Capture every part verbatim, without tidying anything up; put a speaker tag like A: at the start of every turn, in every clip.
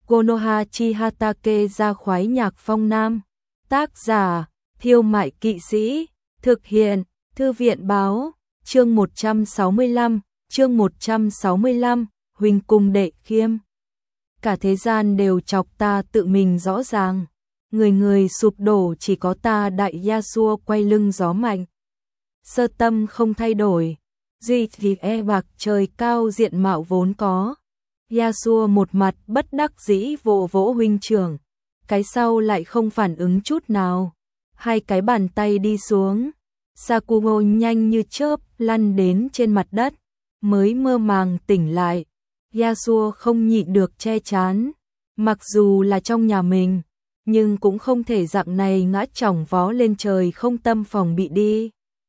A: Konoha Chihatake ra khoái nhạc phong nam. Tác giả, Thiêu Mại Kỵ Sĩ. Thực hiện, Thư viện Báo. Chương một trăm sáu mươi lăm, chương một trăm sáu mươi lăm, huynh cung đệ khiêm. Cả thế gian đều chọc ta tự mình rõ ràng. Người người sụp đổ, chỉ có ta đại Yasuo quay lưng gió mạnh. Sơ tâm không thay đổi, duy thì e bạc trời cao diện mạo vốn có. Yasuo một mặt bất đắc dĩ vỗ vỗ huynh trưởng, cái sau lại không phản ứng chút nào. Hai cái bàn tay đi xuống, Sakumo nhanh như chớp lăn đến trên mặt đất, mới mơ màng tỉnh lại. Yasuo không nhịn được che chán, mặc dù là trong nhà mình, nhưng cũng không thể dạng này ngã chỏng vó lên trời không tâm phòng bị đi.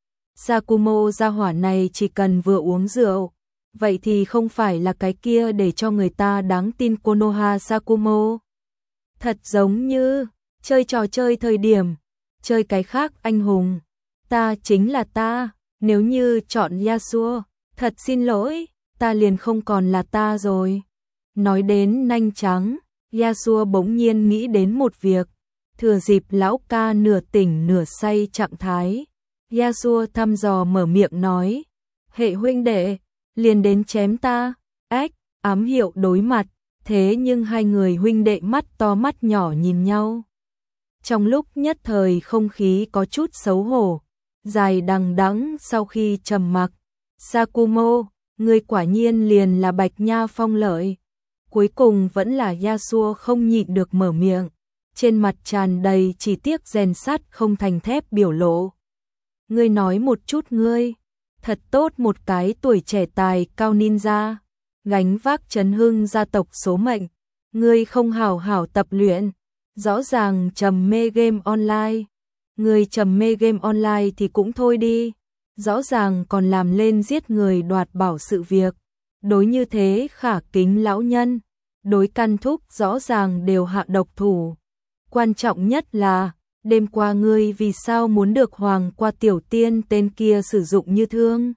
A: Sakumo gia hỏa này chỉ cần vừa uống rượu, vậy thì không phải là cái kia để cho người ta đáng tin Konoha Sakumo. Thật giống như chơi trò chơi thời điểm, chơi cái khác anh hùng. Ta chính là ta, nếu như chọn Yasuo, thật xin lỗi, ta liền không còn là ta rồi. Nói đến nanh trắng, Yasuo bỗng nhiên nghĩ đến một việc, thừa dịp lão ca nửa tỉnh nửa say trạng thái. Yasuo thăm dò mở miệng nói, hệ huynh đệ, liền đến chém ta. Ách, ám hiệu đối mặt, thế nhưng hai người huynh đệ mắt to mắt nhỏ nhìn nhau. Trong lúc nhất thời không khí có chút xấu hổ, dài đằng đẵng sau khi trầm mặc. Sakumo, người quả nhiên liền là Bạch Nha Phong Lợi. Cuối cùng vẫn là Yasuo không nhịn được mở miệng, trên mặt tràn đầy chỉ tiếc rèn sắt không thành thép biểu lộ. Ngươi nói một chút ngươi, thật tốt một cái tuổi trẻ tài cao ninja, gánh vác chấn hưng gia tộc số mệnh, ngươi không hảo hảo tập luyện, rõ ràng trầm mê game online. Ngươi trầm mê game online thì cũng thôi đi, rõ ràng còn làm lên giết người đoạt bảo sự việc. Đối như thế khả kính lão nhân, đối căn thúc rõ ràng đều hạ độc thủ. Quan trọng nhất là, đêm qua ngươi vì sao muốn được hoàng qua tiểu tiên tên kia sử dụng như thương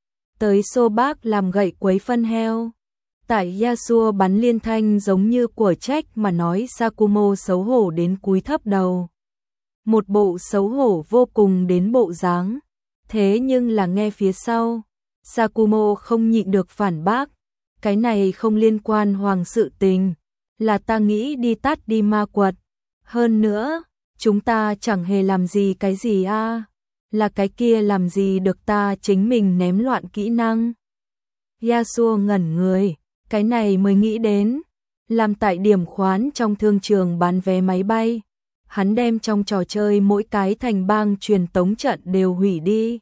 A: tới xô bác làm gậy quấy phân heo. Tại Yasuo bắn liên thanh giống như của trách mà nói, Sakumo xấu hổ đến cúi thấp đầu. Một bộ xấu hổ vô cùng đến bộ dáng. Thế nhưng là nghe phía sau, Sakumo không nhịn được phản bác, cái này không liên quan hoàng sự tình, là ta nghĩ đi tát đi ma quật. Hơn nữa, chúng ta chẳng hề làm gì cái gì a, à, là cái kia làm gì được ta chính mình ném loạn kỹ năng. Yasuo ngẩn người, cái này mới nghĩ đến, làm tại điểm khoán trong thương trường bán vé máy bay, hắn đem trong trò chơi mỗi cái thành bang truyền tống trận đều hủy đi.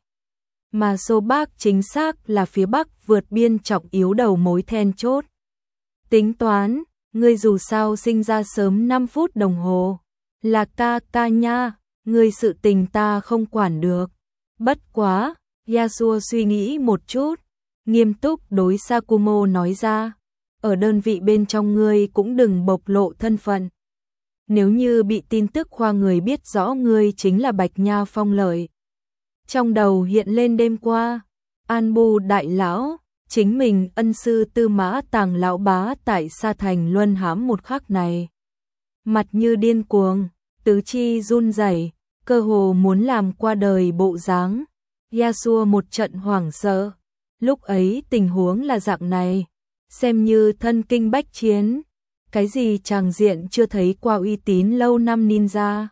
A: Mà xô bác chính xác là phía Bắc vượt biên trọng yếu đầu mối then chốt. Tính toán, ngươi dù sao sinh ra sớm năm phút đồng hồ, là ca ca nha, ngươi sự tình ta không quản được. Bất quá, Yasuo suy nghĩ một chút, nghiêm túc đối Sakumo nói ra, ở đơn vị bên trong ngươi cũng đừng bộc lộ thân phận. Nếu như bị tin tức khoa người biết rõ ngươi chính là Bạch Nha Phong Lợi. Trong đầu hiện lên đêm qua, An Bu đại lão, chính mình ân sư Tư Mã Tàng lão bá tại Sa Thành luân hãm một khắc này. Mặt như điên cuồng, tứ chi run rẩy, cơ hồ muốn làm qua đời bộ dáng. Yasuo một trận hoảng sợ, lúc ấy tình huống là dạng này, xem như thân kinh bách chiến, cái gì tràng diện chưa thấy qua uy tín lâu năm ninja.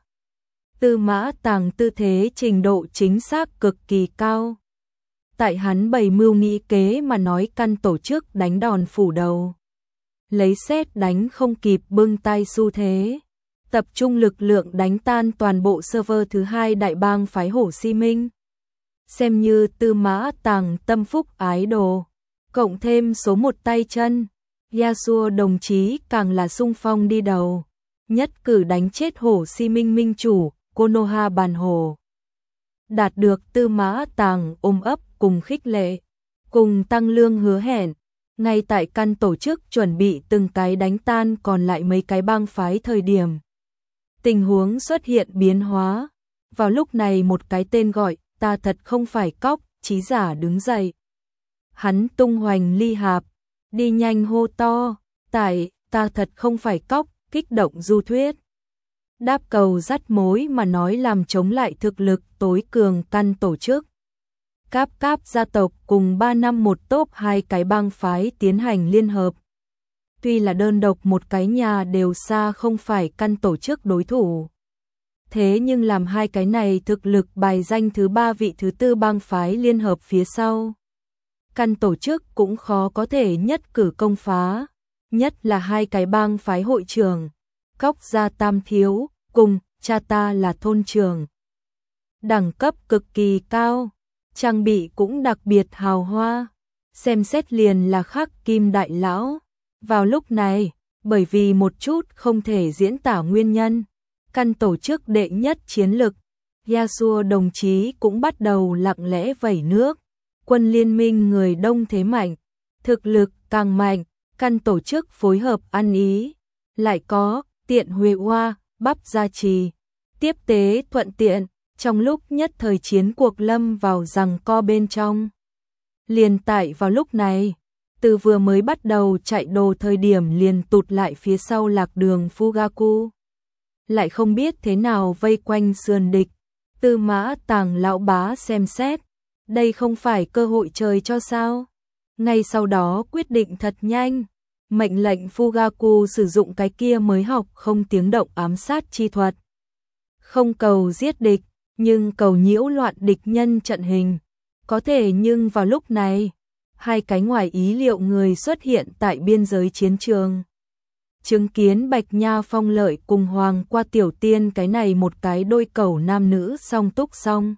A: Tư Mã Tàng tư thế trình độ chính xác cực kỳ cao. Tại hắn bày mưu nghĩ kế mà nói căn tổ chức đánh đòn phủ đầu. Lấy xét đánh không kịp bưng tay xu thế. Tập trung lực lượng đánh tan toàn bộ server thứ hai đại bang phái Hổ Si Minh. Xem như Tư Mã Tàng tâm phúc ái đồ. Cộng thêm số một tay chân, Yasuo đồng chí càng là sung phong đi đầu. Nhất cử đánh chết Hổ Si Minh minh chủ, Konoha Bàn Hồ. Đạt được Tư Mã Tàng ôm ấp cùng khích lệ, cùng tăng lương hứa hẹn. Ngay tại căn tổ chức chuẩn bị từng cái đánh tan còn lại mấy cái bang phái thời điểm. Tình huống xuất hiện biến hóa. Vào lúc này một cái tên gọi, ta thật không phải cóc, trí giả đứng dậy. Hắn tung hoành ly hạp, đi nhanh hô to, tại ta thật không phải cóc, kích động du thuyết. Đáp cầu dắt mối mà nói làm chống lại thực lực tối cường căn tổ chức. Cáp Cáp gia tộc cùng ba năm một tốp hai cái bang phái tiến hành liên hợp. Tuy là đơn độc một cái nhà đều xa không phải căn tổ chức đối thủ. Thế nhưng làm hai cái này thực lực bài danh thứ ba vị thứ tư bang phái liên hợp phía sau. Căn tổ chức cũng khó có thể nhất cử công phá. Nhất là hai cái bang phái hội trưởng. Cóc gia Tam Thiếu, cùng cha ta là thôn trưởng. Đẳng cấp cực kỳ cao. Trang bị cũng đặc biệt hào hoa. Xem xét liền là khắc kim đại lão. Vào lúc này, bởi vì một chút không thể diễn tả nguyên nhân, căn tổ chức đệ nhất chiến lực, Yasuo đồng chí cũng bắt đầu lặng lẽ vẩy nước. Quân liên minh người đông thế mạnh, thực lực càng mạnh, căn tổ chức phối hợp ăn ý, lại có tiện huệ hoa, bắp gia trì, tiếp tế thuận tiện, trong lúc nhất thời chiến cuộc lâm vào giằng co bên trong. Liền tại vào lúc này, từ vừa mới bắt đầu chạy đồ thời điểm liền tụt lại phía sau lạc đường Fugaku. Lại không biết thế nào vây quanh sườn địch, Tư Mã Tàng lão bá xem xét, đây không phải cơ hội trời cho sao. Ngay sau đó quyết định thật nhanh, mệnh lệnh Fugaku sử dụng cái kia mới học không tiếng động ám sát chi thuật. Không cầu giết địch, nhưng cầu nhiễu loạn địch nhân trận hình. Có thể nhưng vào lúc này, hai cái ngoài ý liệu người xuất hiện tại biên giới chiến trường. Chứng kiến Bạch Nha Phong Lợi cùng Hoàng Qua Tiểu Tiên cái này một cái đôi cẩu nam nữ song túc song.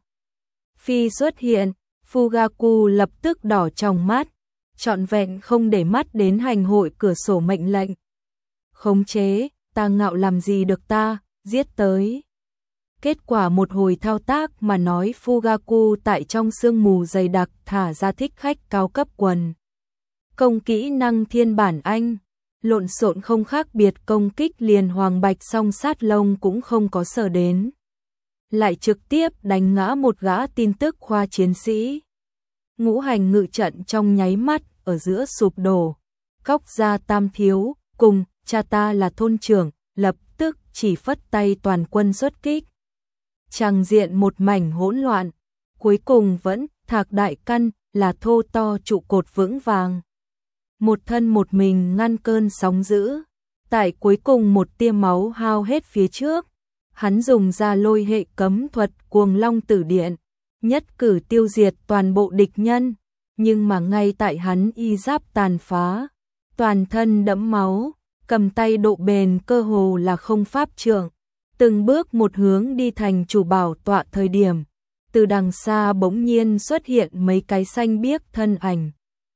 A: Phi xuất hiện, Fugaku lập tức đỏ trong mắt, trọn vẹn không để mắt đến hành hội cửa sổ mệnh lệnh. Khống chế, ta ngạo làm gì được ta, giết tới. Kết quả một hồi thao tác mà nói Fugaku tại trong sương mù dày đặc thả ra thích khách cao cấp quần. Công kỹ năng thiên bản Anh, lộn xộn không khác biệt công kích liền hoàng bạch song sát lông cũng không có sở đến. Lại trực tiếp đánh ngã một gã tin tức khoa chiến sĩ. Ngũ hành ngự trận trong nháy mắt ở giữa sụp đổ. Cóc gia Tam Thiếu, cùng cha ta là thôn trưởng, lập tức chỉ phất tay toàn quân xuất kích. Tràng diện một mảnh hỗn loạn, cuối cùng vẫn Thạc Đại Căn là thô to trụ cột vững vàng. Một thân một mình ngăn cơn sóng dữ, tại cuối cùng một tia máu hao hết phía trước, hắn dùng ra lôi hệ cấm thuật Cuồng Long Tử Điện, nhất cử tiêu diệt toàn bộ địch nhân, nhưng mà ngay tại hắn y giáp tàn phá, toàn thân đẫm máu, cầm tay độ bền cơ hồ là không pháp trượng. Từng bước một hướng đi thành chủ bảo tọa thời điểm, từ đằng xa bỗng nhiên xuất hiện mấy cái xanh biếc thân ảnh.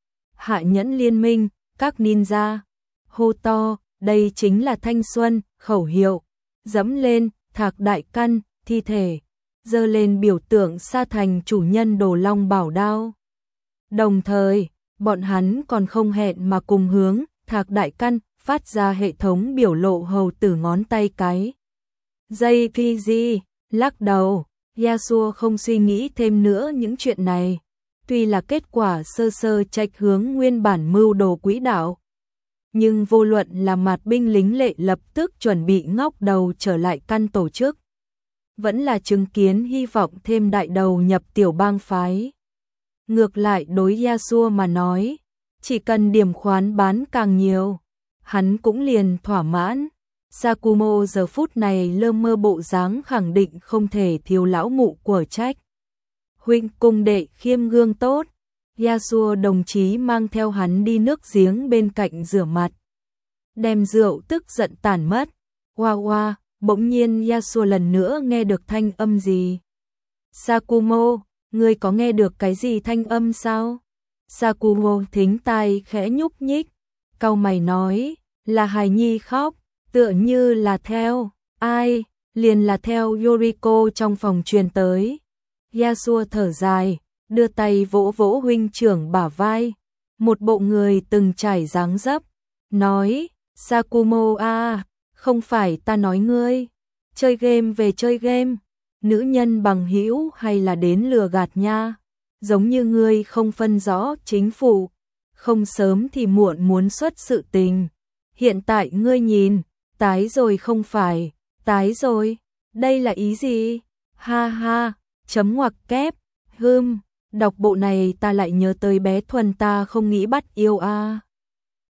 A: Hạ nhẫn liên minh, các ninja, hô to, đây chính là thanh xuân, khẩu hiệu, dẫm lên, Thạc Đại Căn, thi thể, giơ lên biểu tượng sa thành chủ nhân đồ long bảo đao. Đồng thời, bọn hắn còn không hẹn mà cùng hướng, Thạc Đại Căn, phát ra hệ thống biểu lộ hầu tử ngón tay cái. Dây pê giê, lắc đầu, Yasuo không suy nghĩ thêm nữa những chuyện này. Tuy là kết quả sơ sơ chệch hướng nguyên bản mưu đồ quỹ đạo, nhưng vô luận là mặt binh lính lệ lập tức chuẩn bị ngóc đầu trở lại căn tổ chức. Vẫn là chứng kiến hy vọng thêm đại đầu nhập tiểu bang phái. Ngược lại đối Yasuo mà nói, chỉ cần điểm khoán bán càng nhiều, hắn cũng liền thỏa mãn. Sakumo giờ phút này lơ mơ bộ dáng khẳng định không thể thiếu lão mụ của trách. Huynh cùng đệ khiêm gương tốt, Yasuo đồng chí mang theo hắn đi nước giếng bên cạnh rửa mặt. Đem rượu tức giận tản mất. Hoa hoa, bỗng nhiên Yasuo lần nữa nghe được thanh âm gì. Sakumo, ngươi có nghe được cái gì thanh âm sao? Sakumo thính tai khẽ nhúc nhích, cau mày nói, là hài nhi khóc. Tựa như là theo, ai, liền là theo Yoriko trong phòng truyền tới. Yasuo thở dài, đưa tay vỗ vỗ huynh trưởng bả vai, một bộ người từng trải dáng dấp, nói, Sakumo à, không phải ta nói ngươi, chơi game về chơi game, nữ nhân bằng hữu hay là đến lừa gạt nha, giống như ngươi không phân rõ chính phủ, không sớm thì muộn muốn xuất sự tình. Hiện tại ngươi nhìn, tái rồi không phải, tái rồi, đây là ý gì? Ha ha, chấm ngoặc kép, hưm, đọc bộ này ta lại nhớ tới bé Thuần ta không nghĩ bắt yêu a. À.